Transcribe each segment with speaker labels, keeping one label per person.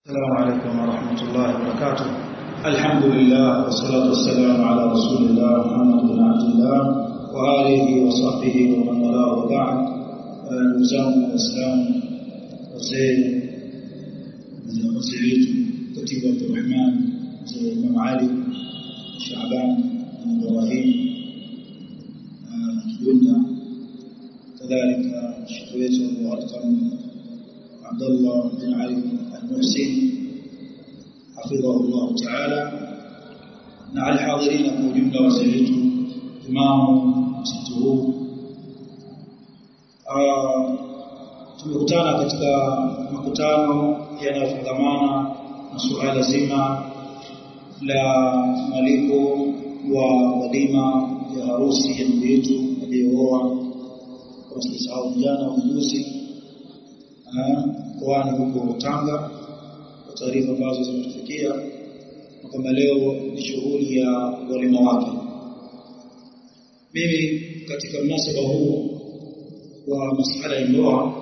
Speaker 1: السلام عليكم ورحمة الله وبركاته. الحمد لله والصلاة والسلام على رسول الله محمد بن عبد الله وآله وصحبه ومن والاه وبعد. نزام الإسلام وزيد كتيب عبد الرحمن زي الإمام علي شعبان إبراهيم جبنا كذلك شكويت وأرقم عبد الله بن علي المحسن حفظه الله تعالى مع الحاضرين kwa jumla wazetu imamu msitu. Tumekutana katika makutano yanayofungamana na suala zima la malipo wa walima ya harusi ya ndugu yetu aliyooa kwa sababu jana ujuzi kwani huko Tanga, kwa taarifa ambazo zimetufikia kwamba leo ni shughuli ya walima wake. Mimi katika mnasaba huu wa masuala ya ndoa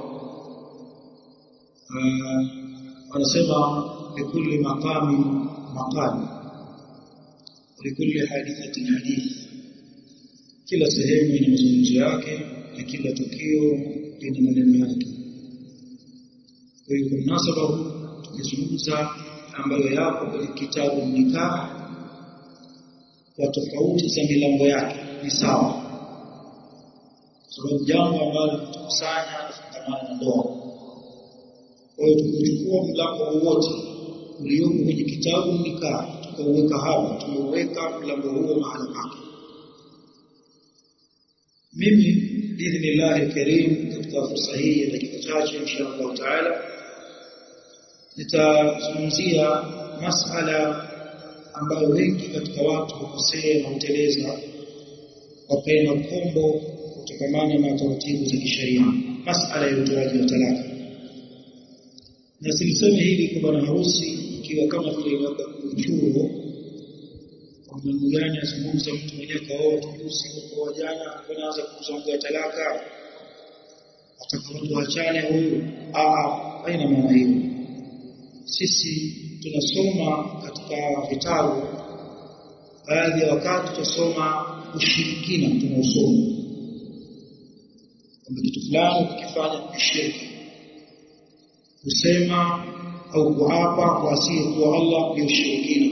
Speaker 1: anasema likulli maqami maqal likulli hadithatin hadith, kila sehemu ina mazungumzo yake na kila tukio lina maneno yake. Kwa hiyo mnasaba huu tukizungumza ambayo yapo kwenye kitabu nikah kwa tofauti za milango yake ni sawa, sababu jambo ambalo tukusanya kufungamana na ndoa. Kwa hiyo tukichukua mlango wowote uliopo kwenye kitabu nikah tukauweka hapa, tumeuweka mlango huo mahali pake. Mimi biidhnillah alkarim katika fursa hii ya dakika chache inshallah taala nitazungumzia masala ambayo wengi katika watu hukosea na kuteleza wapenda kombo kutokamana na taratibu za kisheria, masala ya utoaji wa talaka. Na siliseme hili kwa bwana harusi ikiwa kama vile labda uchuro kwa mambo gani azungumza mtu mwenyewe kaoa tukusi kwa jana anaanza kuzungumza talaka atakapotu achane huyu haina maana hiyo. Sisi tunasoma katika vitabu, baadhi ya wakati tunasoma ushirikina, tunausoma kwamba kitu fulani ukifanya shirki, kusema au kuapa kwa asili kwa Allah ni ushirikina.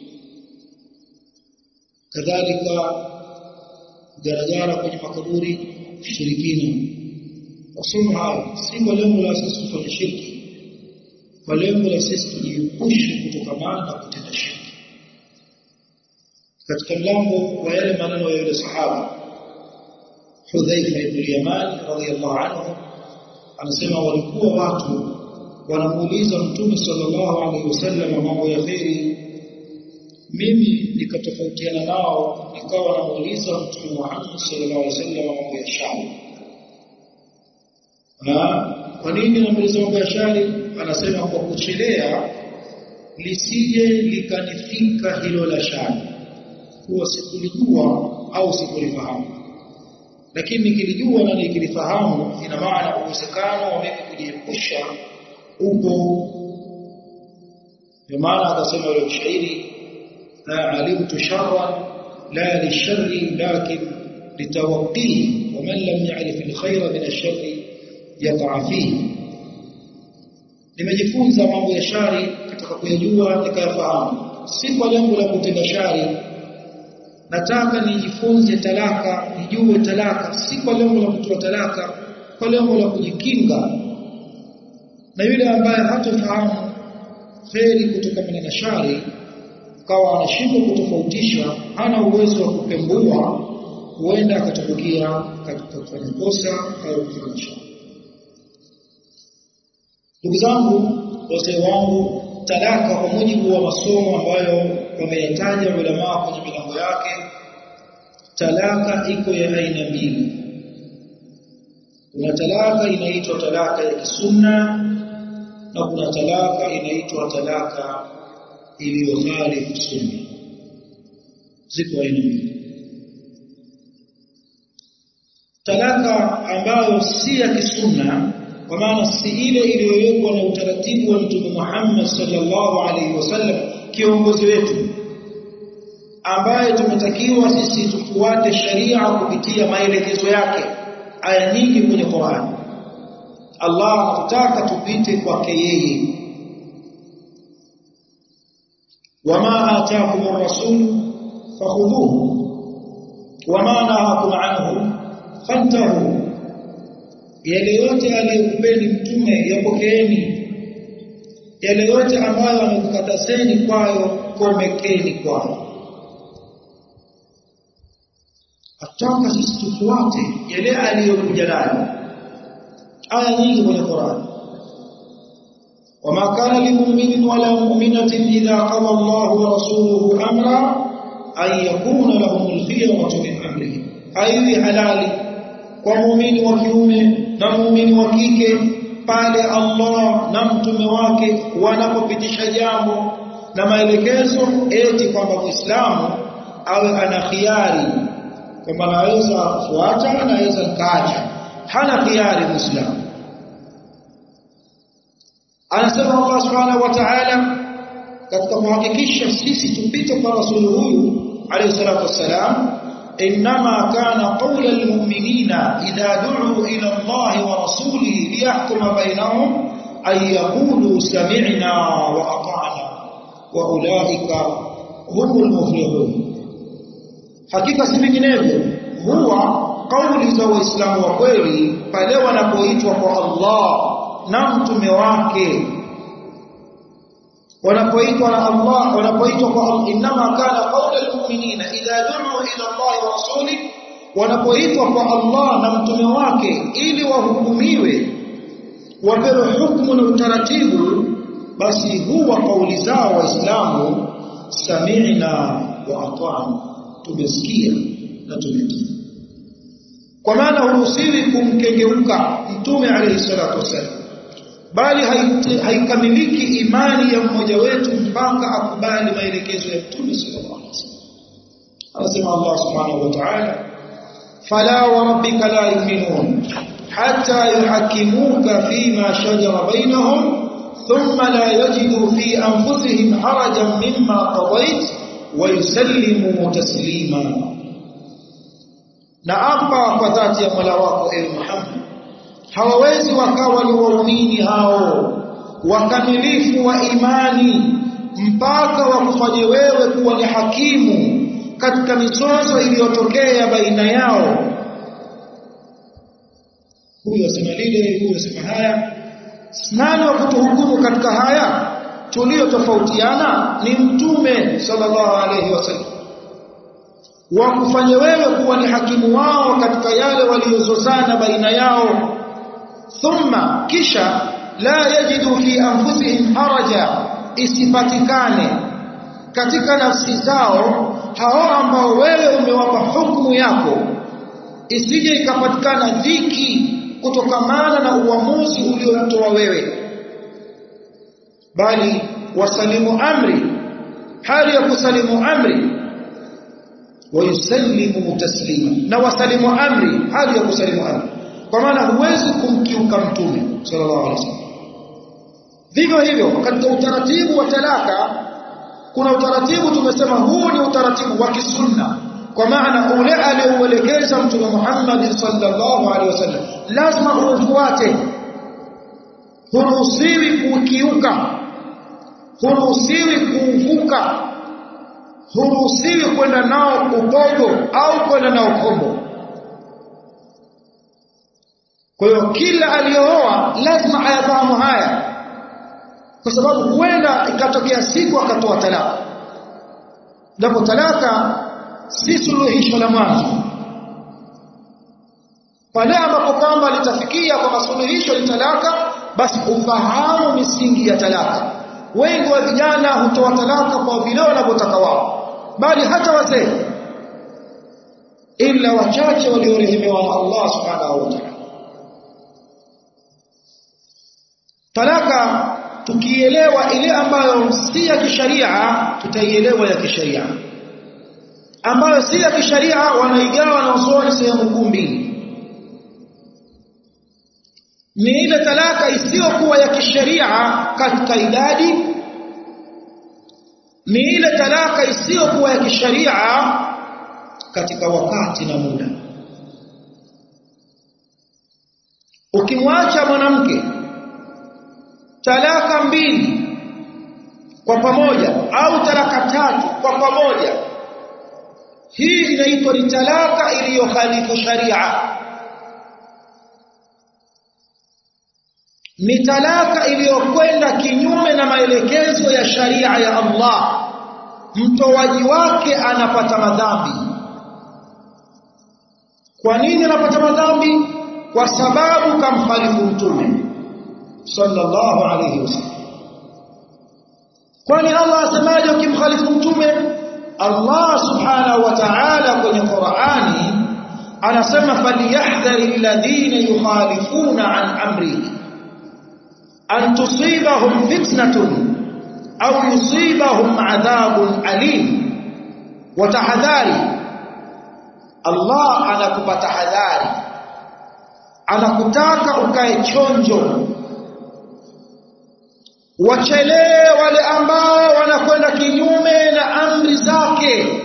Speaker 1: Kadhalika garagara kwenye makaburi ushirikina. Wasoma hayo si kwa lengo la sisi kufanya shirki, kwa lengo la sisi tujiepushe kutokamana na kutenda shirki. Katika mlango wa yale maneno ya yule sahaba Hudhaifa ibn al-Yaman radhiyallahu anhu anasema walikuwa watu wanamuuliza Mtume sallallahu alaihi wasallam mambo ya khairi, mimi nikatofautiana nao nikawa namuuliza Mtume Muhammad sallallahu alaihi wasallam mambo ya shari. Kwa nini namuuliza mambo ya shari? Anasema kwa kuchelea lisije likanifika hilo la shari, kuwa sikulijua au sikulifahamu. Lakini nikilijua na nikilifahamu ina maana uwezekano wa mimi kujiepusha upo. Kwa maana akasema yule shairi, la alimtu sharran la lisharri lakin litawqihi wa man lam ya'rif alkhayra min ash-sharri yaqa fihi. Nimejifunza mambo ya shari katika kuyajua nikayafahamu, si kwa lengo la kutenda shari. Nataka nijifunze talaka, nijue talaka, si kwa lengo la kutoa talaka, kwa lengo la kujikinga na yule ambaye hatafahamu kheri kutokana na shari, kawa anashindwa kutofautisha, hana uwezo wa kupembua, huenda akatobukia katika kufanya kosa au kufanya shari. Ndugu zangu, wazee wangu, talaka kwa mujibu wa masomo ambayo wameyataja ulama kwenye milango yake, talaka iko ya aina mbili. Kuna talaka inaitwa talaka ya kisunna na kuna talaka inaitwa talaka iliyokhalifu sunna. Ziko aina mbili. Talaka ambayo si ya kisunna kwa maana si ile iliyowekwa na utaratibu wa Mtume Muhammad sallallahu alaihi wasallam, kiongozi wetu ambaye tumetakiwa sisi tufuate sharia kupitia maelekezo yake. Aya nyingi kwenye Qur'an Allah anataka tupite kwake yeye. wama ataakumur rasul fakhudhuhu wama nahakum anhu fantahu, yale yote aliyokupeni mtume yapokeeni, yale yote ambayo amekukatazeni kwayo komekeni kwayo. Ataka sisi tufuate yale aliyokuja nayo. Aya nyingi kwenye Qur'an. wama kana limu'minin wala mu'minatin idha qada Allahu wa rasuluhu amra an yakuna lahumul khiyaratu min amrihim. Haiwi halali kwa muumini wa kiume na muumini wa kike pale Allah na mtume wake wanapopitisha jambo na maelekezo, eti kwamba Muislamu awe ana khiari, kwamba anaweza kufuata na anaweza kaacha. Hana khiari Muislamu. Anasema Allah subhanahu wa ta'ala katika kuhakikisha sisi tupite kwa rasuli huyu alayhi salatu wassalam, inma kana qawla almu'minina idha du'u ila Allah wa rasulihi liyahkuma bainahum ay yaqulu sami'na wa ata'na wa ulaika humul muflihun. Hakika si vinginevyo huwa kauli za waislamu wa kweli pale wanapoitwa kwa Allah na mtume wake, wanapoitwa na Allah, wanapoitwa kwa Allah. Inma kana qawla almu'minina idha du'u ila Allah wa rasuli, wanapoitwa kwa Allah na mtume wake ili wahukumiwe, wapewe hukumu na utaratibu, basi huwa kauli zao waislamu sami'na wa ata'na, tumesikia na tumetii. Kwa maana huruhusiwi kumkengeuka mtume alayhi salatu wasallam, bali haikamiliki imani ya mmoja wetu mpaka akubali maelekezo ya mtume sallallahu alaihi wasallam. Anasema Allah subhanahu wa ta'ala, fala wa rabbika la yu'minun hatta yuhakkimuka fima shajara bainahum thumma la yajidu fi anfusihim harajan mimma qadayt wa yusallimu taslima. Na apa kwa dhati ya Mola wako ewe Muhammad, hawawezi wakawa ni waumini hao wakamilifu wa imani mpaka wakufanye wewe kuwa ni hakimu katika mizozo iliyotokea baina yao. Huyu asema lile, huyu asema haya. Nani wa kutuhukumu katika haya tuliyotofautiana? Ni mtume sallallahu alayhi wasallam. Wakufanye wewe kuwa ni hakimu wao katika yale waliozozana baina yao. Thumma, kisha la yajidu fi anfusihim haraja, isipatikane katika nafsi zao hao ambao wewe umewapa hukumu yako, isije ikapatikana dhiki kutokamana na uamuzi uliotoa wewe, bali wasalimu amri, hali ya kusalimu amri, wayusallimu taslima, na wasalimu amri hali ya kusalimu amri, kwa maana huwezi kumkiuka mtume sallallahu alaihi wasallam. Vivyo hivyo katika utaratibu wa talaka kuna utaratibu tumesema huu ni utaratibu wa kisunna, kwa maana ule aliyeuelekeza mtume Muhammad sallallahu alaihi wasallam lazima ufuate, huruhusiwi kukiuka, huruhusiwi kuvuka, huruhusiwi kwenda nao upogo au kwenda nao kombo. Kwa hiyo kila aliyooa lazima ayafahamu haya, kwa sababu huenda ikatokea siku akatoa talaka. Ndipo talaka si suluhisho la mwanzo. Pale ambapo kwamba litafikia kwa suluhisho la talaka, basi ufahamu misingi ya talaka. Wengi wa vijana hutoa talaka kwa vile wanavyotaka wao, bali hata wazee, ila wachache waliorehemewa na Allah subhanahu wa ta'ala. Talaka tukielewa ile ambayo si ya kisharia, tutaielewa ya kisharia. Ambayo si ya kisharia wanaigawa na usoni sehemu kuu mbili. ni ile talaka isiyokuwa ya kisheria katika idadi, ni ile talaka isiyokuwa ya kisheria katika wakati na muda. Ukimwacha mwanamke talaka 2 kwa pamoja au talaka 3 kwa pamoja, hii inaitwa ni talaka iliyokhalifu sharia, ni talaka iliyokwenda kinyume na maelekezo ya sharia ya Allah. Mtoaji wake anapata madhambi. Kwa nini anapata madhambi? Kwa sababu kamkhalifu Mtume sallallahu alayhi wasallam. Kwani Allah asemaje ukimkhalifu Mtume? Allah subhanahu wa ta'ala kwenye Qur'ani anasema falyahdhari alladhina yukhalifuna an amrihi an tusibahum fitnatun au yusibahum adhabun alim. Watahadhari, Allah anakupa tahadhari, anakutaka ukae chonjo, wachelee wale ambao wanakwenda kinyume na amri zake.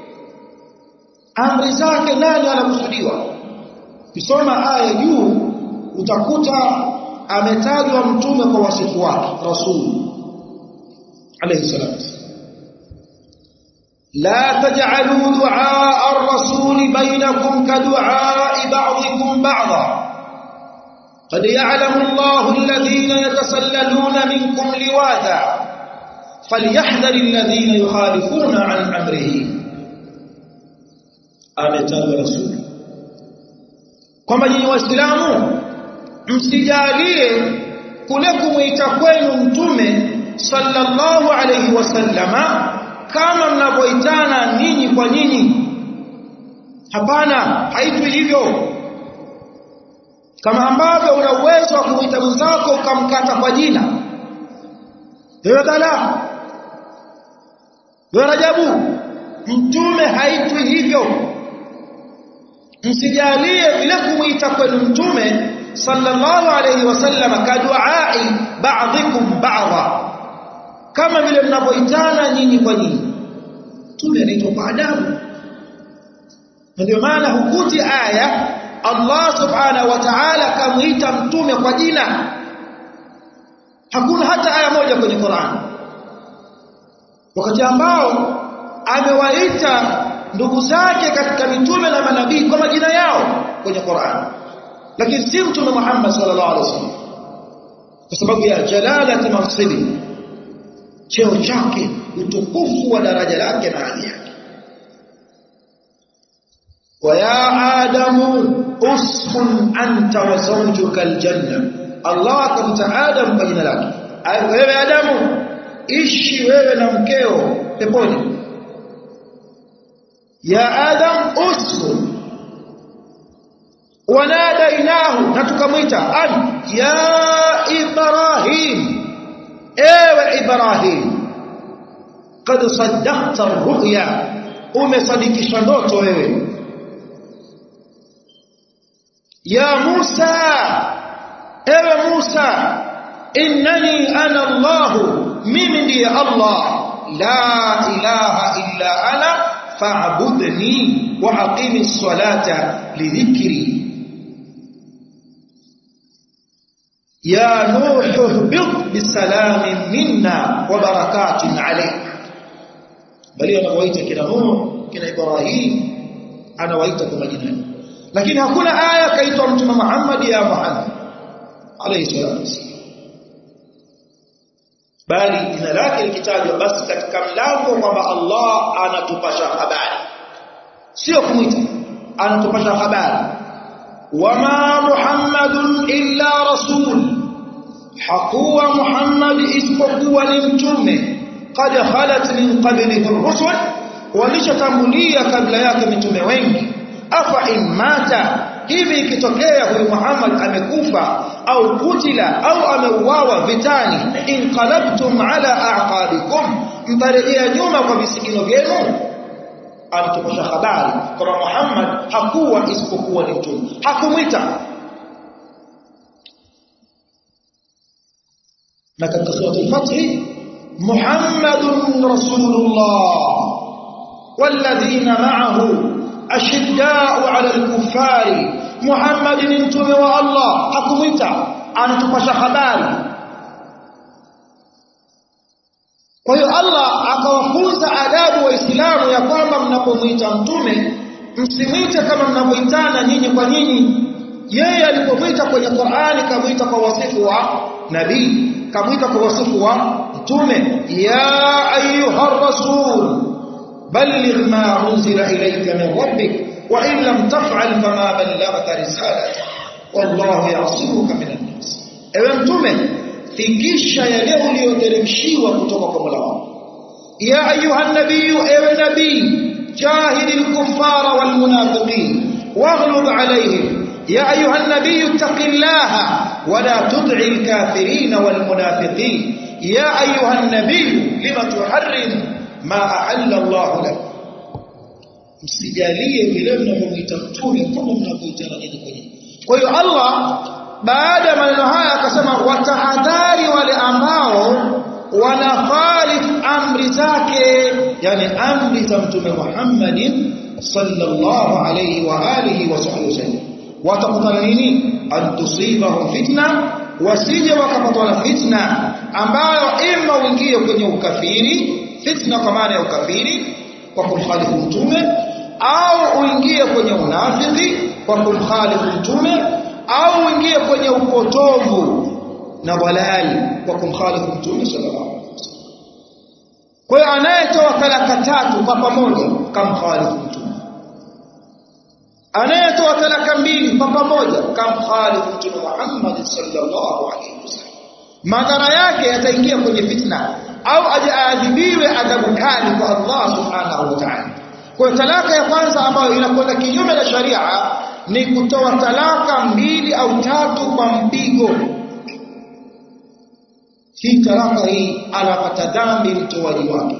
Speaker 1: Amri zake nani anakusudiwa? Kisoma aya juu utakuta ametajwa Mtume kwa wasifu wake, Rasul alayhi salatu. La taj'alu du'a ar-rasul bainakum ka du'a ba'dikum ba'dha قد يعلم الله الذين يتسللون منكم لواذا فليحذر الذين يخالفون عن أمره. ametajwa Rasul kwamba nyinyi Waislamu msijalie kule kumuita kwenu Mtume sallallahu alayhi wasallama kama mnavyoitana ninyi kwa nyinyi. Hapana, haitwi hivyo. Kama ambavyo una uwezo wa kumuita mwenzako ukamkata kwa jina, wewe Bala, wewe Rajabu, Mtume haitwi hivyo. Msijalie vile kumuita kwenu Mtume sallallahu alayhi wasallam kaduai ba'dhikum ba'dha, kama vile mnapoitana nyinyi kwa nyinyi. Mtume anaitwa kwa adabu. Ndio maana hukuti aya Allah subhanahu wa ta'ala kamuita Mtume kwa jina. Hakuna hata aya moja kwenye Qur'an wakati ambao amewaita ndugu zake katika mitume na manabii kwa majina yao kwenye Qur'an, lakini si Mtume Muhammad sallallahu alaihi wasallam kwa sababu ya jalalati mansibi, cheo chake, utukufu wa daraja lake na hadhi yake. Wa ya Adamu uskun anta wa zawjuka aljanna, Allah akamta Adam kwa jina lake. Wewe Adamu, ishi wewe na mkeo peponi. Ya Adam uskun, wanadainahu, na tukamwita an ya Ibrahim, ewe Ibrahim, qad saddaqta ar-ru'ya, umesadikisha ndoto wewe. Ya Musa, ewe Musa, innani ana Allah, mimi ndiye Allah, la ilaha illa ana fa'budni wa aqimis salata lidhikri. Ya Nuh ihbit bisalamin minna wa barakatin alayk. Bali anawaita kina Nuh, kina Ibrahim, anawaita kwa majina. Lakini hakuna aya kaitwa Mtume Muhammad ya Muhammad alayhi salatu, bali jina lake likitajwa basi katika mlango kwamba Allah anatupasha habari, sio kumuita, anatupasha habari. Wama Muhammadun illa rasul, hakuwa Muhammad isipokuwa ni mtume. Qad khalat min qablihi ar-rusul, walishatangulia kabla yake mitume wengi. Afa imata, hivi ikitokea huyu Muhammad amekufa au kutila au ameuawa vitani, inqalabtum ala a'qabikum, mtarejea nyuma kwa visigino vyenu. Anatupasha habari kwamba Muhammad hakuwa isipokuwa ni mtume, hakumwita. na katika sura al-Fath Muhammadun Rasulullah walladhina ma'ahu ashidda'u 'ala al-kuffari. Muhammad ni mtume wa Allah, hakumuita, anatupasha habari. Kwa hiyo Allah akawafunza adabu waislamu ya kwamba mnapomuita mtume msimuite kama mnapoitana nyinyi kwa nyinyi. Yeye alipomuita kwenye Qur'ani kamuita kwa wasifu wa nabii, kamuita kwa wasifu wa mtume. Ya ayyuhar rasul balligh ma unzila ilayka min rabbik wa in lam taf'al fama ballaghta risalata wallahu ya'simuka minan nas. Ewe mtume, fikisha yale uliyoteremshiwa kutoka kwa Mola wako. Ya ayyuhan nabiyyu, ewe nabii, jahidil kuffara wal munafiqin waghlub alayhim. Ya ayyuhan nabiyyu ittaqillaha wa la tud'il kafirin wal munafiqin. Ya ayyuhan nabiyyu lima tuharrim ma ahalla Allah lak. Msijalie vile mnapomuita mtume kama mnapoitana nyinyi kwa nyinyi. Kwa hiyo Allah baada ya maneno haya akasema watahadhari wale ambao wanakhalif amri zake, yani amri za mtume Muhammadin sallallahu alayhi wa alihi wa sallam. Watakutana nini? Antusibahum fitna, wasije wakapatwa na fitna ambayo ima uingie kwenye ukafiri, fitna kwa maana ya ukafiri kwa kumkhalifu mtume, au uingie kwenye unafiki kwa kumkhalifu mtume, au uingie kwenye upotovu na dalali kwa kumkhalifu mtume sallallahu alaihi wasallam. Kwa hiyo anayetoa talaka tatu kwa pamoja kamkhalifu mtume, anayetoa talaka mbili kwa pamoja kamkhalifu mtume Muhammad sallallahu alaihi wasallam. Madhara yake yataingia kwenye fitna au aadhibiwe adhabu kali kwa Allah subhanahu wa ta'ala. Kwa hiyo talaka ya kwanza ambayo inakwenda kinyume na sharia ni kutoa talaka mbili au tatu kwa mpigo. Hii talaka hii anapata dhambi mtoaji wake.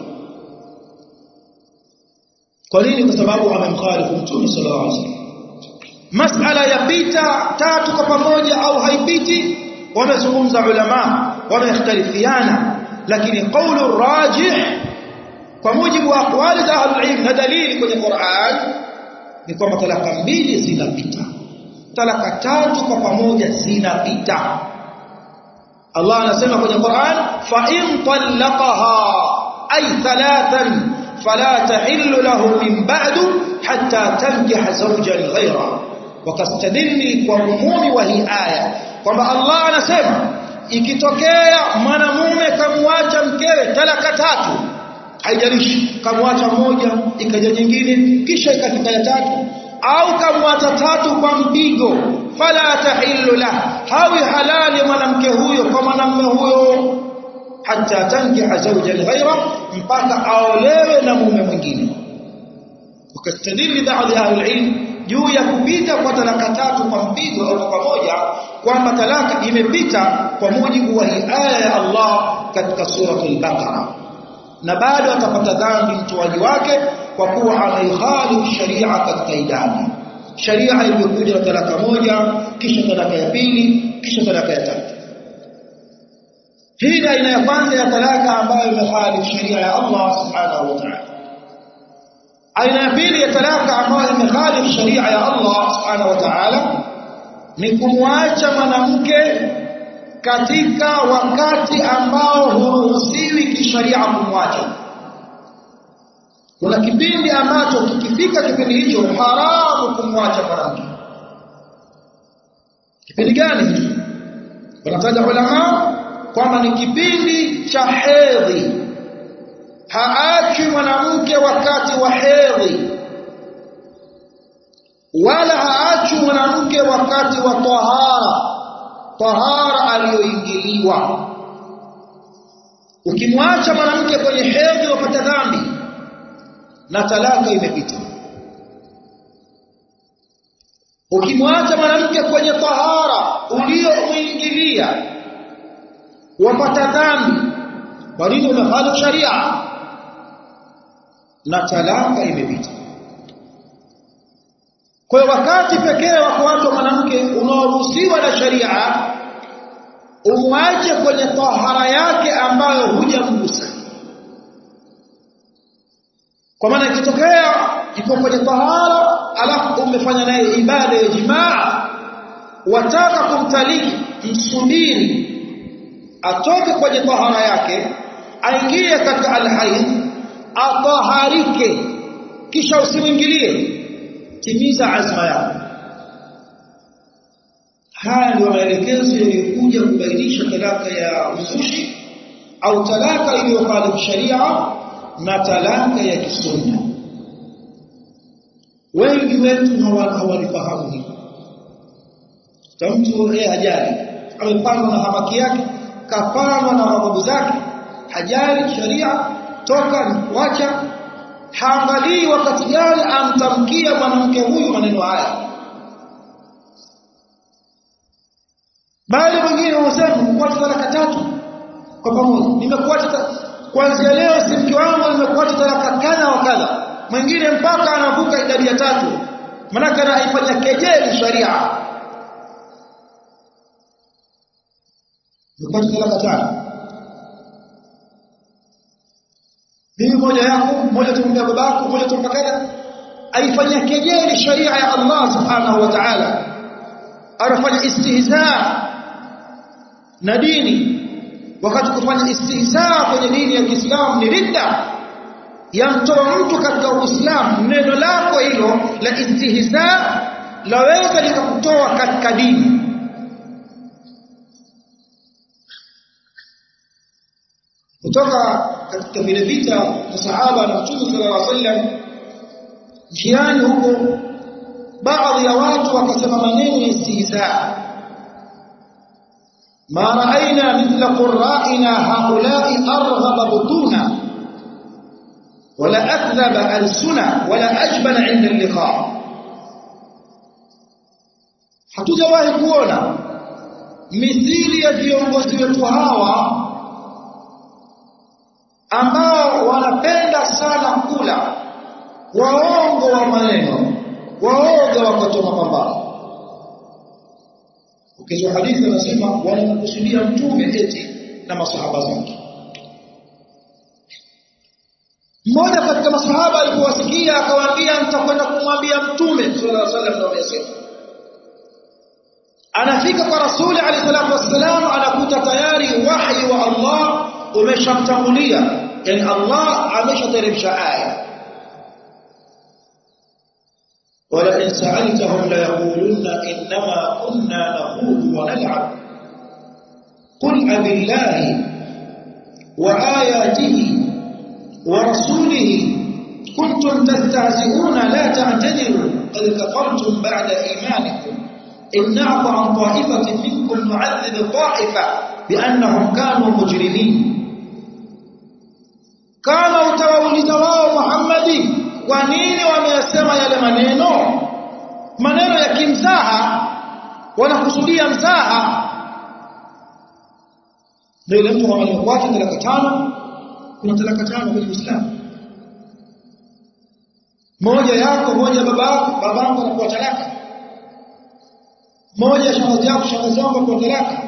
Speaker 1: Kwa nini? Kwa sababu amemkhalifu mtume sallallahu alaihi wasallam. Masala ya pita tatu kwa pamoja au haipiti, wamezungumza ulama, wamekhtalifiana, lakini qaulu rajih kwa mujibu wa aqwali za ahlul ilm na dalili kwenye Qur'an ni kwamba talaka mbili zinapita, talaka tatu kwa pamoja zinapita. Allah anasema kwenye Qur'an, fa in talaqaha ay thalathan fala tahillu lahu min ba'du hatta tankiha zawjan ghayra. Wakastadili kwa umumi wa hii aya kwamba Allah anasema ikitokea mwanamume kamwacha mkewe talaka tatu, haijalishi kamwacha moja ikaja nyingine kisha ikafika ya tatu, au kamwacha tatu kwa mpigo, fala tahillu la, hawi halali mwanamke huyo kwa mwanamume huyo hatta tankiha zawjan ghayra, mpaka aolewe na mume mwingine. Wakastadili baadhi ya ahlul juu ya kupita kwa talaka tatu kwa mpigo au kwa pamoja kwamba talaka imepita kwa mujibu wa hii aya ya Allah katika suratul Baqara, na bado atapata dhambi mtoaji wake kwa kuwa anaihalifu sharia katika idadi. Sharia iliyokuja na talaka moja, kisha talaka ya pili, kisha talaka ya tatu. Hii ni aina ya kwanza ya talaka ambayo imehalifu sharia ya Allah subhanahu wa ta'ala. Aina ya pili ya talaka ambayo imehalifu sharia ya Allah subhanahu wa ta'ala ni kumwacha mwanamke katika wakati ambao huruhusiwi kisharia kumwacha. Kuna kipindi ambacho kikifika kipindi hicho haramu kumwacha mwanamke. Kipindi gani hicho? Wanataja ulama kwamba ni kipindi cha hedhi. Haachi mwanamke wakati wa hedhi, wala haachi mwanamke wakati wa tahara aliyoingiliwa. Ukimwacha mwanamke kwenye hedhi wapata dhambi na talaka imepita. Ukimwacha mwanamke kwenye tahara uliomuingilia wapata dhambi, bali umehalifu sharia na talaka imepita. Kwa wakati pekee wa kuacha mwanamke unaoruhusiwa na sharia umwache kwenye tahara yake ambayo hujamgusa. Kwa maana ikitokea iko kwenye tahara alafu umefanya naye ibada ya jimaa, wataka kumtaliki, msubiri atoke kwenye tahara yake, aingie katika alhaid, ataharike, kisha usimwingilie, timiza azma yako. Haya ndio maelekezo yaliyokuja kubainisha talaka ya uzushi au talaka iliyokhalifu sharia na talaka ya kisunna. Wengi wetu hawalifahamu hili. Mtu yeye hajali, amepangwa na hamaki yake, kapangwa na ghadhabu zake, hajali sharia, toka wacha, haangalii wakati gani amtamkia mwanamke huyu maneno haya. Bali wengine wanasema kuacha talaka 3 kwa pamoja. Nimekuacha kuanzia leo, si mke wangu, nimekuacha talaka kadha wa kadha. Mwingine mpaka anavuka idadi ya 3, maana anaifanya kejeli sharia. Nimekuacha talaka 5. Mimi moja yako, moja tumwambia babako, moja tumpakana, aifanya kejeli sharia ya Allah subhanahu wa ta'ala. Anafanya istihzaa na dini, wakati kufanya istihzaa kwenye dini ya Kiislamu ni ridda, yamtoa mtu katika Uislamu. Neno lako hilo la istihzaa laweza likakutoa katika dini. Kutoka katika vile vita na sahaba na Mtume sallallahu alaihi wasallam, njiani huko baadhi ya watu wakasema maneno ya istihzaa, ma ra'ayna mithla qurra'ina haula'i arghaba butuna wala akdhaba alsuna wala ajbana 'inda al-liqa. Hatujawahi kuona mithili ya viongozi wetu hawa ambao wanapenda sana kula, waongo wa maneno, waoga wakati wa mapambano. Ukisoma hadithi anasema wanamkusudia Mtume eti na masahaba zake. Mmoja katika masahaba alipowasikia akawaambia, nitakwenda kumwambia Mtume sallallahu alaihi wasallam ndio yasema. Anafika kwa Rasuli alayhi salatu wasallam, anakuta tayari wahyi wa Allah umeshamtangulia, yani Allah ameshateremsha aya. wala in sa'altahum la yaquluna inma kunna nakhudhu wa nal'ab qul abillahi wa ayatihi wa rasulihi kuntum tastahzi'una la ta'tadiru qad kafartum ba'da imanikum in na'fu 'an ta'ifatin minkum nu'adhib ta'ifa bi'annahum kanu mujrimin. Kama utawauliza wao Muhammadi kwa nini wameyasema yale maneno ya kimzaha, wanakusudia mzaha. Ndio ile mtu amekuacha talaka 5, kuna talaka 5 kwenye Uislamu. Moja yako, moja babangu anakuwa talaka. Moja shangazi yako, shangazi yangu anakuwa talaka.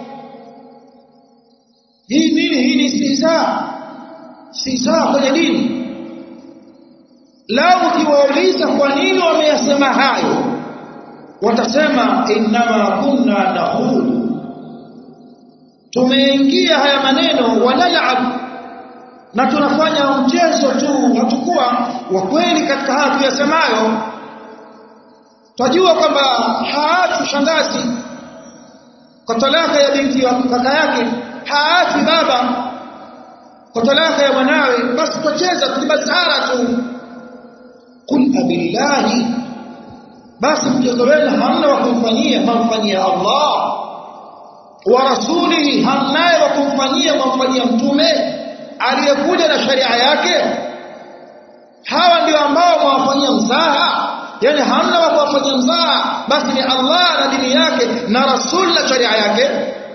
Speaker 1: Hii nini? Hii ni istihzaa. Si sawa kwenye dini. Lao ukiwauliza kwa nini wameyasema hayo, watasema inma kunna nahudu, tumeingia haya maneno, wanal'ab, na tunafanya mchezo tu, hatakuwa wa kweli katika haya tuyasemayo. Tajua kwamba haachi shangazi kwa talaka ya binti wa kaka yake, haachi baba kwa talaka ya mwanawe, basi tucheza tulibazara tu. Qul abillahi, basi mchezo wenu hamna wa kumfanyia, mamfanyia Allah, wa rasulihi, hamnaye wa kumfanyia, mamfanyia mtume aliyekuja na sharia yake. Hawa ndio ambao mwafanyia mzaha, yani hamna wa kuwafanyia mzaha, basi ni Allah na dini yake na rasul na sharia yake.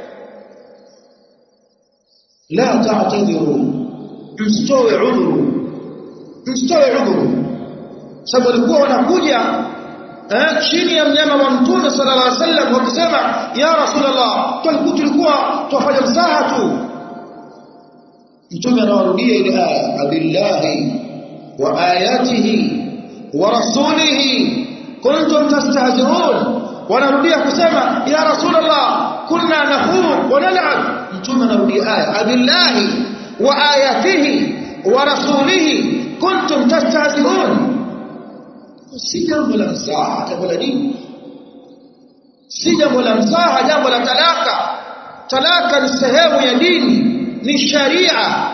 Speaker 1: La ta'tadiru, msitoe udhuru. Sababu walikuwa wanakuja chini ya mnyama wa Mtume sallallahu alaihi wasallam wakisema ya Rasulullah tulikuwa tuwafanya mzaha tu. Mtume anawarudia ile aya abillahi wa ayatihi wa rasulihi kuntum tastahzi'un, wanarudia kusema ya Rasulullah kunna nakhudh wa nal'ab. Mtume anarudia aya abillahi wa ayatihi wa rasulihi kuntum tastahzi'un. Si jambo la mzaha, jambo la dini. Si jambo la mzaha, jambo la talaka. Talaka ni sehemu ya dini, ni sharia.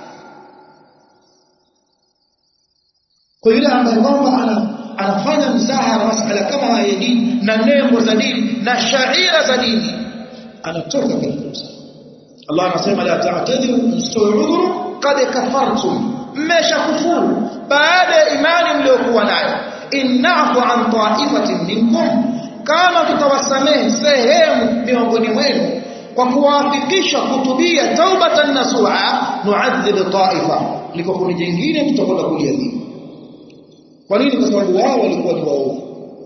Speaker 1: Kwa yule ambaye kwamba anafanya mzaha na masala kama haya dini na nembo za dini na sharia za dini, anatoka katika mzaha. Allah anasema la ta'tadiru musta'udhuru qad kafartum, mmeshakufuru baada ya imani mliokuwa nayo. Innafu an ta'ifatin minkum, kama tutawasamehe sehemu miongoni mwenu kwa kuwafikisha kutubia taubatan nasuha, nu'adhib ta'ifa, liko kundi jingine tutakwenda kuliadhibu. Kwa nini? Kwa sababu wao walikuwa ni waovu.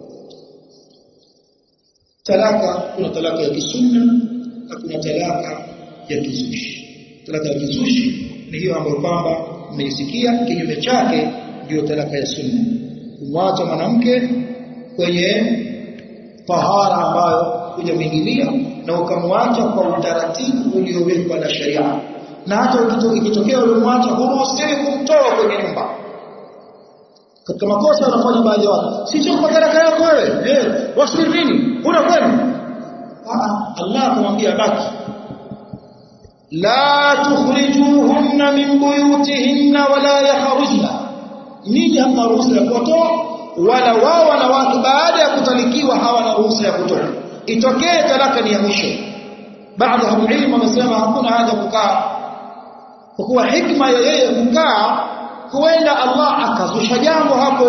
Speaker 1: Talaka, kuna talaka ya kisunna na kuna talaka ya kizushi. Talaka ya kizushi ni hiyo ambayo kwamba mmeisikia, kinyume chake ndio talaka ya sunna. Kumwacha mwanamke kwenye tahara ambayo hujamwingilia na ukamwacha kwa utaratibu uliowekwa na sharia, na hata ikitokea ulimwacha huruhusiwi kumtoa kwenye nyumba. Katika makosa wanafanya baadhi ya watu, si chukua talaka yako wewe, wasiri nini unakwenda. Allah akamwambia baki, la tukhrijuhunna min buyutihinna wala yakhrujna, ninyi hamna ruhusa ya kutoa, wala wao wanawake baada ya kutalikiwa hawana ruhusa ya kutoka. Itokee talaka ni ya mwisho. Baadhi ya ilmu wamesema hakuna haja kukaa, kwa kuwa hikma ya yeye kukaa huenda Allah akazusha jambo hapo.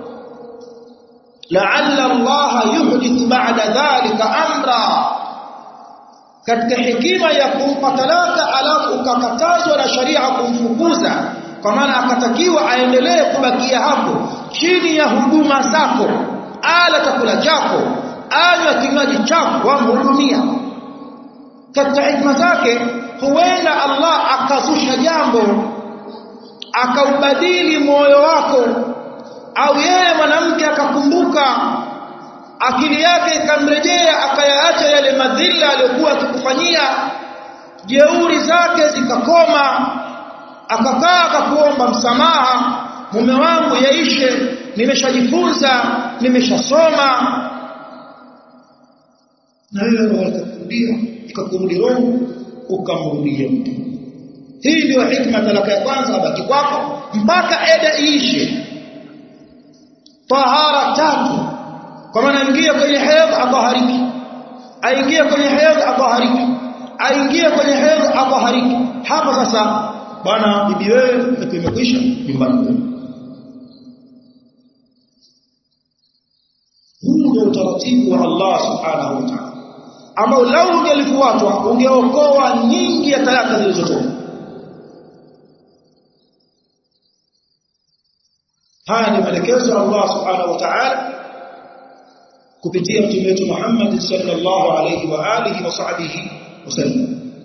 Speaker 1: La'alla Allah yuhdithu ba'da dhalika amra, katika hikima ya kumpa talaka alafu ukakatazwa na sharia kumfukuza, kwa maana akatakiwa aendelee kubakia hapo chini ya huduma zako, ala chakula chako, anywa kinywaji chako, wamhudumia. Katika hikma zake huenda Allah akazusha jambo akaubadili moyo wako, au yeye mwanamke akakumbuka, akili yake ikamrejea, akayaacha yale madhila aliyokuwa akikufanyia, jeuri zake zikakoma, akakaa akakuomba msamaha, mume wangu yaishe, nimeshajifunza, nimeshasoma. Na wewe ukakurudia, ikakurudi roho, ukamrudia mtu. Hii ndio hikma talaka ya kwanza, abaki kwako mpaka eda iishe. Tahara tatu, kwa maana ingia kwenye hedhi atahariki, aingie kwenye hedhi atahariki, aingie kwenye hedhi atahariki. Hapa sasa bwana bibi wewe imekwisha nyumbani. Huu ndio utaratibu wa Allah subhanahu wa ta'ala, ambao lau ungelifuatwa ungeokoa nyingi ya talaka zilizotoka. Haya ni maelekezo ya Allah subhanahu wa ta'ala kupitia mtume wetu Muhammad sallallahu alayhi wa alihi wa sahbihi wasallam.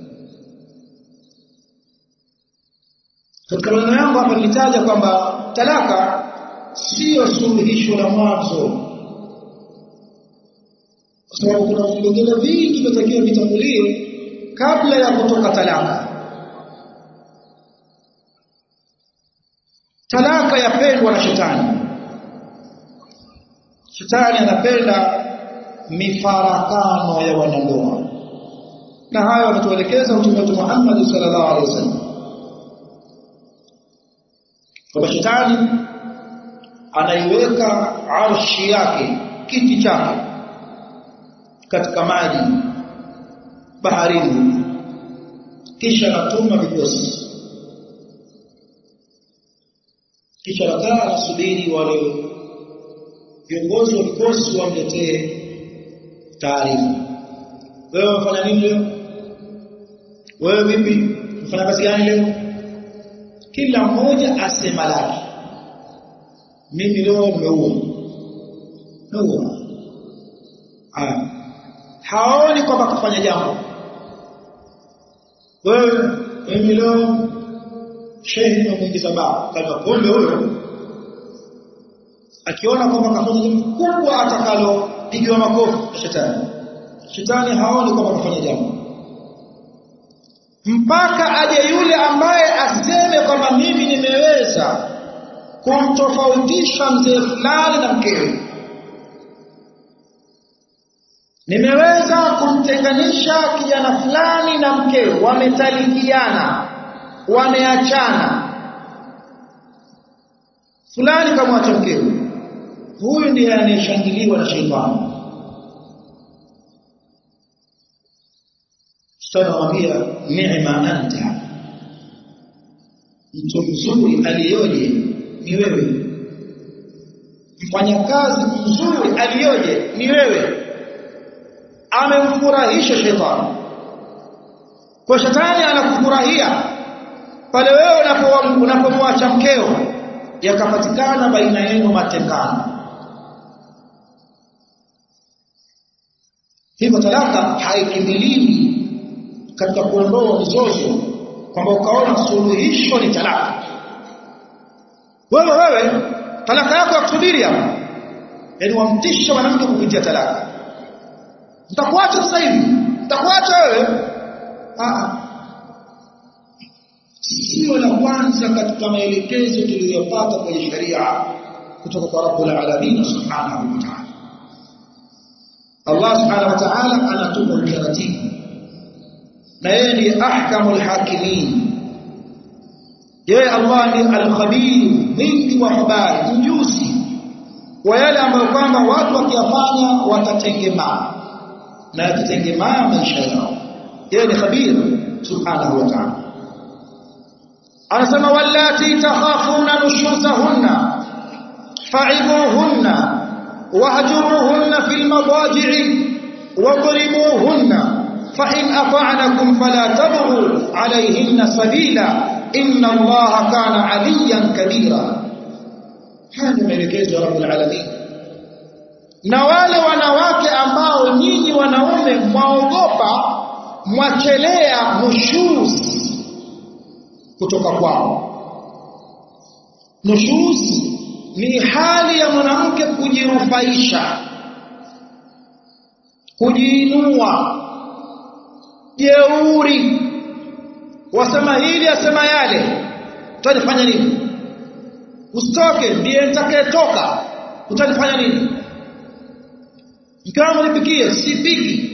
Speaker 1: Katika maneno yangu hapa nilitaja kwamba talaka sio suluhisho la mwanzo, kwa sababu kuna vipengele vingi vinatakiwa vitangulie kabla ya kutoka talaka. Talaka yapendwa na shetani. Shetani anapenda mifarakano ya wanandoa, na hayo ametuelekeza mtume wetu Muhammad sallallahu alaihi wasallam, kwamba shetani anaiweka arshi yake, kiti chake katika maji baharini, kisha anatuma vikosi, kisha nakaa anasubiri wale viongozi wa vikosi wamletee taarifa. Wewe unafanya nini leo? Wewe vipi? Unafanya kazi gani leo? Kila mmoja asema lake. Mimi leo nimeua, no haoni kwamba kufanya jambo. Wewe leo shehe anamuingiza baba kama pombe huyo, akiona kwamba kafanya jambo kubwa atakalo pigiwa makofi shetani. Shetani haoni kwamba kafanya jambo, mpaka aje yule ambaye aseme kwamba mimi nimeweza kumtofautisha mzee fulani na mkewe, nimeweza kumtenganisha kijana fulani na mkewe, wametalikiana, wameachana, fulani kamwacha mkewe. Huyu ndiye anayeshangiliwa na shetani. Tutamwambia neema anta, mtu mzuri aliyoje ni wewe, mfanyakazi mzuri aliyoje ni wewe. Amemfurahisha shetani. Kwa shetani anakufurahia pale wewe unapomwacha mkeo, yakapatikana baina yenu matengano. Hivyo talaka haikimbilii katika kuondoa mizozo kwamba ukaona suluhisho ni talaka. Wewe talaka yako yakusubiri hapa, yaani wamtisha mwanamke kupitia talaka. Nitakuacha sasa hivi, nitakuacha wewe. Sio la kwanza katika maelekezo tuliyopata kwenye sharia kutoka kwa Rabbul Alamin subhanahu wa ta'ala. Allah subhanahu wa ta'ala anatupa utaratibu, na yeye ni ahkamul hakimin. Yeye Allah ni al-khabir, mwingi wa habari, mjuzi wa yale ambayo kwamba watu wakiyafanya watatengemaa na yakitengemaa maisha yao. Yeye ni khabir subhanahu wa ta'ala. Anasema wallati takhafuna nushuzahunna fa'ibuhunna wahjuruhunna fil madaji'i wadribuhunna fa in ata'nakum fala tabghu 'alayhinna sabila inna Allaha kana 'aliyan kabira. Haya ni maelekezo ya Rabbul Alamin. Na wale wanawake ambao nyinyi wanaume mwaogopa, mwachelea nushuz kutoka kwao. Nushuz ni hali ya mwanamke kujirufaisha, kujiinua, jeuri, wasema hili asema yale, utanifanya nini? Usitoke, ndiye nitakayetoka, utanifanya nini? Kama nipikie sipiki.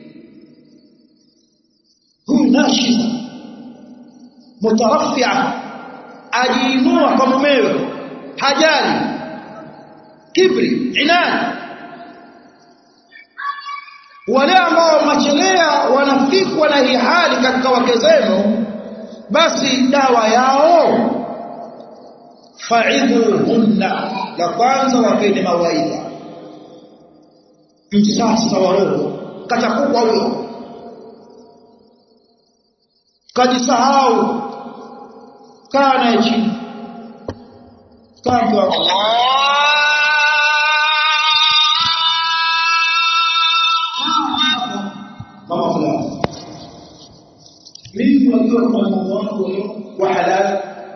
Speaker 1: Huyu nashiza mutarafia, ajiinua kwa mumewe, hajali, kibri, inani. Wale ambao machelea wanafikwa na hii hali katika wake zenu, basi dawa yao fa'iduhunna, la kwanza wapeni mawaidha. Mtu sasa wa roho kachakubwa huyo, kajisahau, kana chini, kama mama fulani mimi wajua kwa Mungu wangu wa halal,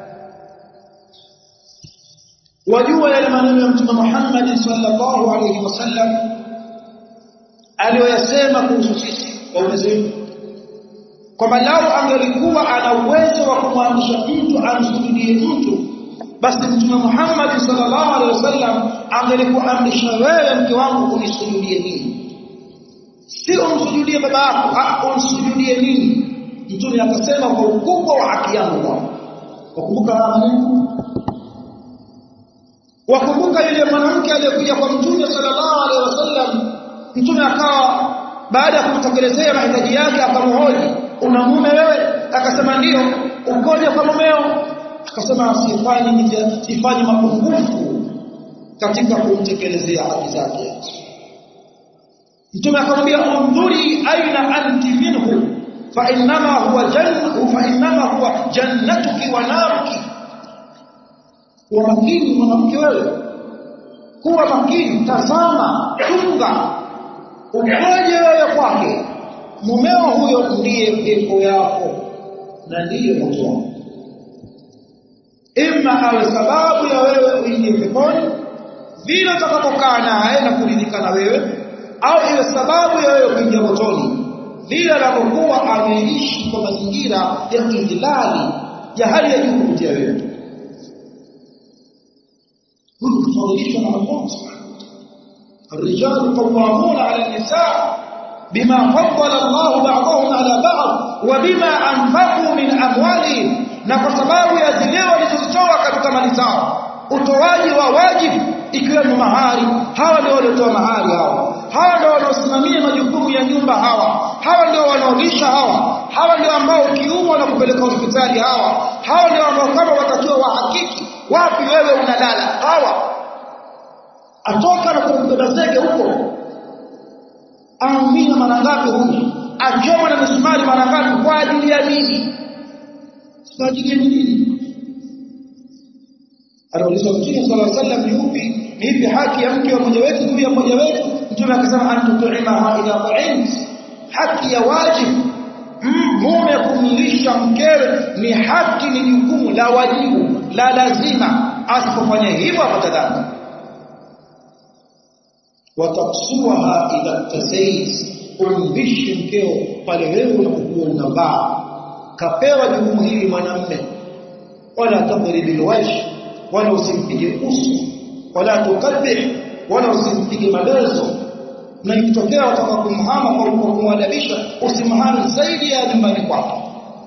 Speaker 1: wajua yale maneno ya Mtume Muhammad sallallahu alayhi wasallam aliyoyasema kuhusu sisi waume zetu, kwamba lau angelikuwa ana uwezo wa kumwamrisha mtu amsujudie mtu, basi Mtume Muhammad sallallahu alaihi wasallam angelikuwa amrisha wewe mke wangu unisujudie mimi, si umsujudie baba yako, umsujudie mimi. Mtume akasema kwa ukubwa wa haki yangu. Wakumbuka maneno, wakumbuka yule mwanamke aliyekuja kwa Mtume sallallahu alaihi wasallam. Mtume akawa baada ya kumtekelezea mahitaji yake akamhoji, una mume wewe? Akasema ndio. Ukoje kwa mumeo? Akasema sifanyi mapungufu katika kumtekelezea haki zake. Mtume akamwambia, undhuri aina anti minhu fa innama huwa jannatuki wa naruki. Wa makini mwanamke wewe, kuwa makini, tazama, chunga, ukoje wewe kwake. Mumeo huyo ndiye pepo yako na ndiye moto wako. Ima awe sababu ya wewe uingie peponi vile utakapokaa naye na kuridhika na wewe, au iwe sababu ya wewe kuingia motoni vile anapokuwa ameishi kwa mazingira ya idlali ya hali ya juu kupitia wewe. Huyu kufadhilishwa na Allah subhanahu wa ta'ala. الرجال قوامون على النساء بما فضل الله بعضهم على بعض وبما أنفقوا من أموالهم. Na kwa sababu ya zile walizozitoa katika mali zao, utoaji wa wajibu ikiwemo mahari. Hawa ndio waliotoa mahari, hawa ndio wanaosimamia majukumu ya nyumba, hawa ndio wanaolisha, hawa ndio ambao ukiumwa na kupeleka hospitali, hawa ndio ambao kama watakiwa wahakiki wapi wewe unalala, atoka na kumbeba zege huko. Aumina mara ngapi huyu, achoma na misumari mara ngapi, kwa ajili ya nini? Kwa ajili ya nini? Aliulizwa Mtume sallallahu alaihi wasallam, ni ipi haki ya mke wa mmoja wetu juu ya mmoja wetu? Mtume akasema, antutu'imaha idha ta'imt, haki ya wajibu mume kumlisha mkewe ni haki, ni jukumu la wajibu la lazima. Asipofanya hivyo apata dhambi. Wataksuha idha tasayis, umlishe mkeo pale wewe unapokuwa unavaa. Kapewa jukumu hili mwanamume. Wala tadribil wajh, wala usimpige uso, wala tukabih, wala usimpige mabezo. Na ikitokea wataka kumhama kwa kumwadabisha, usimhame zaidi ya nyumbani kwake.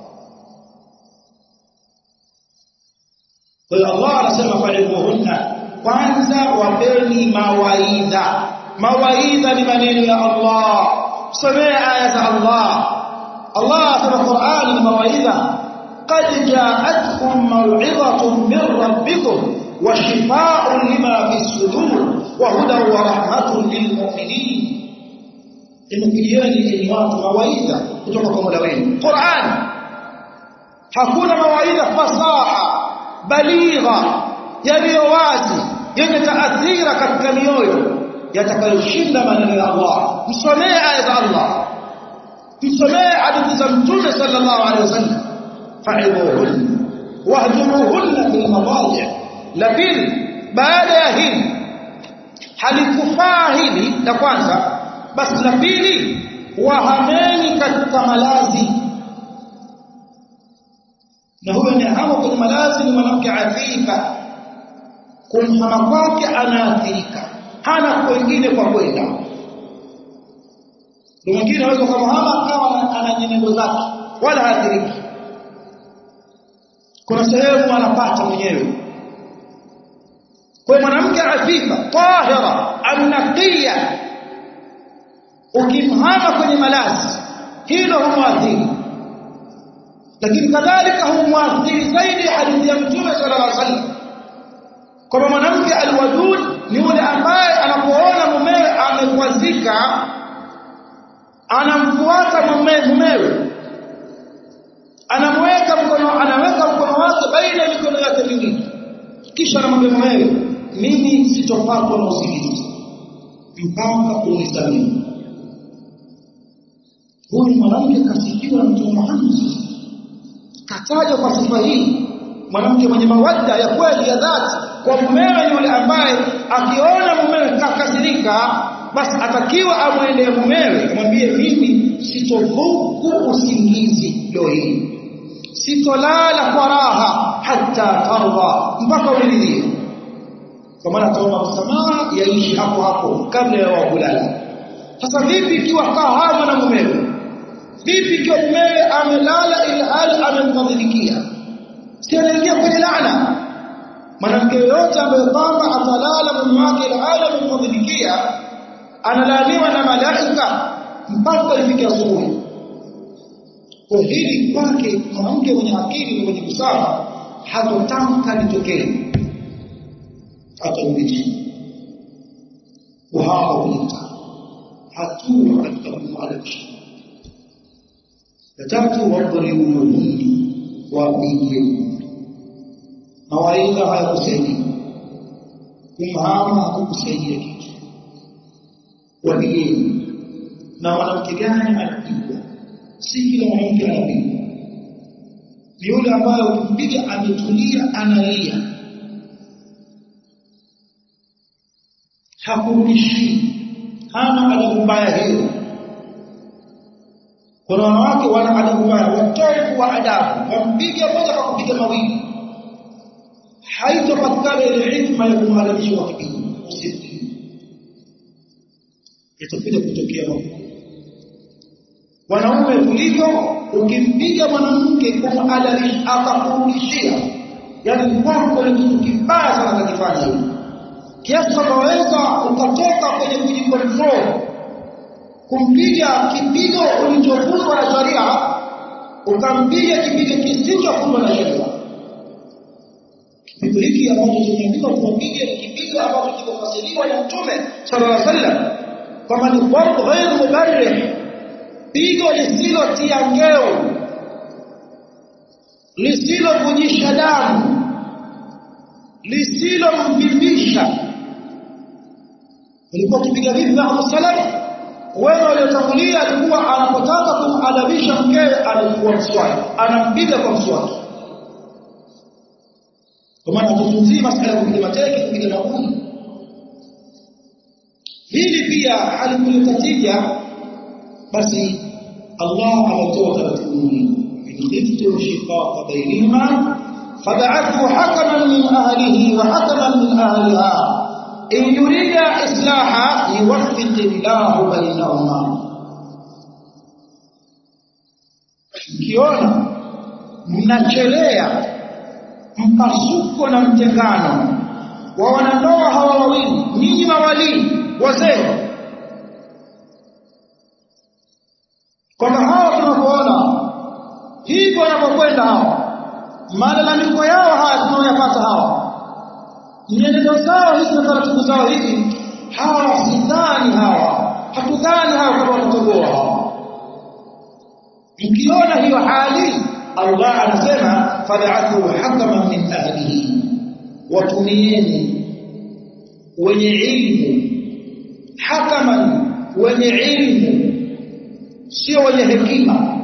Speaker 1: Kwa hiyo Allah anasema fa'idhuhunna, kwanza wapeni mawaidha. Mawaidha ni maneno ya Allah. Somea aya za Allah. Allah katika Qur'ani ni mawaidha. Qad ja'atkum maw'izatun min rabbikum wa shifaa'un lima fi sudur wa hudan wa rahmatun lil mu'minin. Imekujieni ni watu mawaidha kutoka kwa Mola wenu. Qur'an hakuna mawaidha fasaha baligha yaliyo wazi yenye taathira katika mioyo yatakayoshinda maneno ya Allah. Msomee aya za Allah, msomee hadithi za Mtume sallallahu alaihi wasallam. Fa'idhuhunna wahjuruhunna fil madaji'. Lakini baada ya hili halikufaa hili la kwanza, basi la pili, wahameni katika malazi. Na huyo ni hamo kwenye malazi ni mwanamke athirika. Kumhama kwake anaathirika, hana kwengine kwa kwenda. Ndio mwingine anaweza kumhama kama ana nyenendo zake wala haathiriki. Kuna sehemu anapata mwenyewe. Kwa mwanamke athirika, tahira, annaqiya, ukimhama kwenye malazi hilo humwathiri. Lakini kadhalika humwathiri zaidi hadithi ya Mtume sallallahu alaihi wasallam, kwa mwanamke alwadud ni yule ambaye anapoona mumewe amekwazika anamfuata mumewe, anaweka mkono wake baina ya mikono yake miwili, kisha anamwambia mumewe, mimi sitopatwa na usingizi mpaka unisamehe. Huyu mwanamke kasifiwa na Mtume Muhammad, kataja kwa sifa hii, mwanamke mwenye mawadda ya kweli ya dhati kwa mumewe, yule ambaye akiona mumewe kakasirika, basi atakiwa amwendee mumewe amwambie, mimi sitovuku usingizi leo hii, sitolala kwa raha hata tarda, mpaka uridhie. Kwa maana ataomba msamaha yaishi hapo hapo kabla ya kulala. Sasa vipi ikiwa kahama na mumewe? Vipi ikiwa mumewe amelala ilhali amemfadhilikia? Si anaingia kwenye laana? Mwanamke yote ambaye kwamba atalala mume wake ilhali amemfadhilikia analaaniwa na malaika mpaka ifike asubuhi. Kwa hili kwake mwanamke mwenye akili na mwenye busara hatotamka litokee, atarudi kuhama kulita hatua katika kumwadabisha. Tatu, wadribuhunna, wapigeni. Mawaidha hayakusaidia. kumhama hakukusaidia kitu. Wapigeni. Na mwanamke gani anapigwa? Si kila mwanamke anapigwa. Ni yule ambaye ukimpiga ametulia analia, hakurudishi, hana adabu mbaya hiyo. Kuna wanawake wana adabu mbaya, watovu wa adabu, wampiga moja kwa kupiga mawili, haitopatikana ile hikma ya kumhalalisha kwa kipigo. Usipige, itakuja kutokea mambo. Wanaume tulivyo, ukimpiga mwanamke kumhalalisha akakurudishia, yani kwako ni kitu kibaya sana kukifanya hivi, kiasi kwamba waweza ukatoka kwenye kujikontrol kumpiga kipigo ulichofundwa na sharia, ukampiga kipigo kisichofundwa na sharia. Kipigo hiki ambacho tumeambiwa tumpige ni kipigo ambacho kimefasiriwa na Mtume sallallahu alaihi wasallam kama ni darbu ghairu mubarrih, pigo lisilotia ngeu, lisilovujisha damu, lisilomvimbisha. Ulikuwa ukipiga vipi na salamu? Wewe waliotangulia alikuwa anapotaka kumadabisha mkewe anachukua mswaki, anampiga kwa mswaki. Kwa maana tuzungumzie masuala ya kupiga mateke, kupiga maguni. Hili pia halikuleta tija, basi Allah ametoa taratibu nyingine. In khiftum shiqaqa bainihima fab'athu hakaman min ahlihi wa hakaman min ahliha in yurida islaha yuwaffiq Allahu bainahuma. Kiona mnachelea mpasuko na mtengano wa wanandoa hawa wawili, ninyi mawali wazee, kwamba hawa tunapoona hivyo wanapokwenda hawa, malalamiko yao haya tunayoyapata hawa, mienendo zao hizi na taratibu zao hizi, hawa sidhani hawa, hatudhani hawa kama watatoboa hawa. Mkiona hiyo hali, Allah anasema fad'athu hakaman min ahlihi, watumieni wenye ilmu, hakaman wenye ilmu, sio wenye hekima.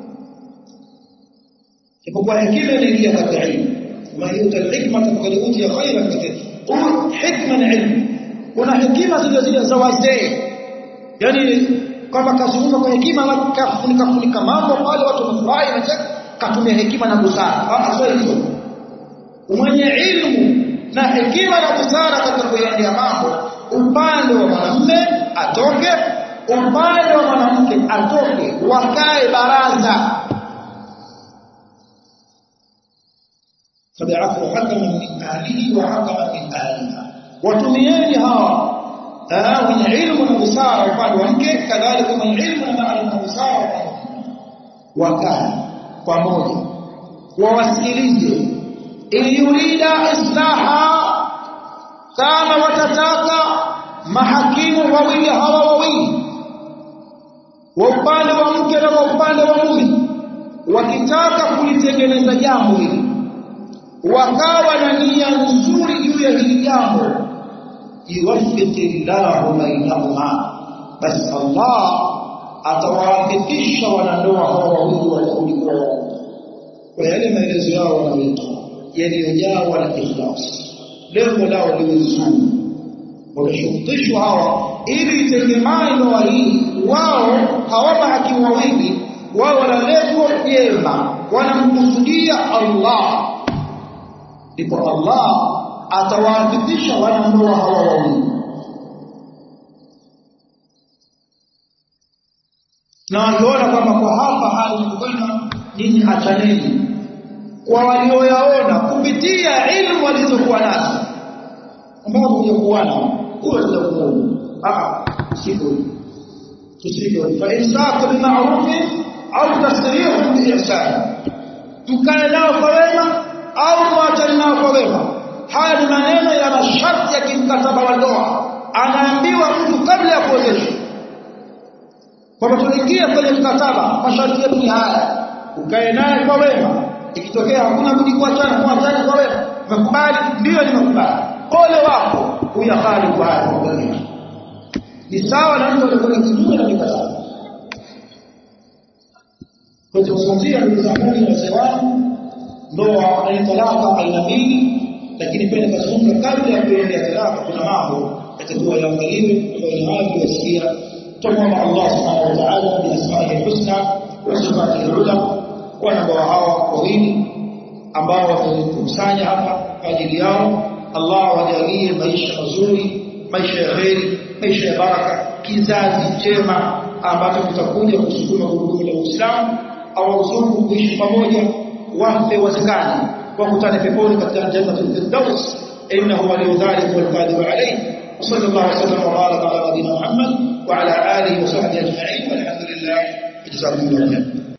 Speaker 1: Kwa hekima inaingia katika ilmu, ma yuta alhikma faqad utiya khayran kathira. Hikma na ilmu, kuna hekima zile za wazee, yani kama kazungumza kwa hekima kafunika mambo pale watu wamefurahi na katumia hekima na busara. Sio hivyo. Mwenye ilmu na hekima na busara katika kuendea mambo, upande wa mwanamume atoke, upande wa mwanamke atoke, wakae baraza. Fad'athu hakaman min ahlihi wa hakaman min ahliha, watumieni hawa wenye ilmu na busara upande wa mke, kadhalika mwenye ilmu na maarifa na busara upande wa mume, wakae pamoja wawasikilize. Ili yurida islaha, kama watataka mahakimu wawili hawa wawili, wa upande wa mke na wa upande wa mume, wakitaka kulitengeneza jambo hili, wakawa na nia nzuri juu ya hili jambo, yuwaffiqillahu bainahuma, basi Allah atawafikisha wanandoa hao wawili watarudi kwa yale maelezo yao wanayotoa yaliyojawa na ikhlas, lengo lao liwe zuri. Wameshurutishwa hawa ili itengemane ndoa hii, wao hawa mahakimu wawili, wao wana lengo jema, wanamkusudia Allah, ndipo Allah atawafikisha wanandoa hawa wawili. Na waliona kwamba kwa hapa hali kwenda nini, achaneni. Kwa walioyaona kupitia ilmu walizokuwa nazo, ambao kujakuana huyo tutakuona tusiko fa insaqu bi ma'rufin au tasrihun bi ihsan, mkae nao kwa wema au muachane nao kwa wema. Haya ni maneno ya masharti ya kimkataba wa ndoa, anaambiwa mtu kabla ya kuozeshwa kwamba tunaingia kwenye mkataba, masharti yetu ni haya, ukae naye kwa wema. Ikitokea hakuna budi kuachana, muachane kwa wema. Umekubali? Ndio nimekubali. Ole wako huyakhalifu haya mabaya. Ni sawa na mtu aliyekwenda kinyume na mikataba. Kwa tunazungumzia ndugu zangu na wazee wangu, ndoa na talaka aina mbili, lakini pia nikazungumza kabla ya kuendea talaka kuna mambo yatakuwa yaangaliwe ambayo ni haya tuliyosikia. Tumwomba Allah subhanahu wa ta'ala bi asma'ihi al-husna wa sifatihi al-ula, wanandoa hawa wawili ambao wamekusanya hapa kwa ajili yao, Allah wajalie maisha mazuri, maisha ya kheri, maisha ya baraka, kizazi chema ambacho kitakuja kusukuma gurudumu la Uislamu, au wazungu kuishi pamoja, wafe wazikani, wakutane peponi katika jannatul firdaus. Innahu waliyudhalik wal qadir alayhi. وصلى الله وسلم وبارك على نبينا محمد وعلى آله وصحبه أجمعين والحمد لله. جزاكم الله خيرا.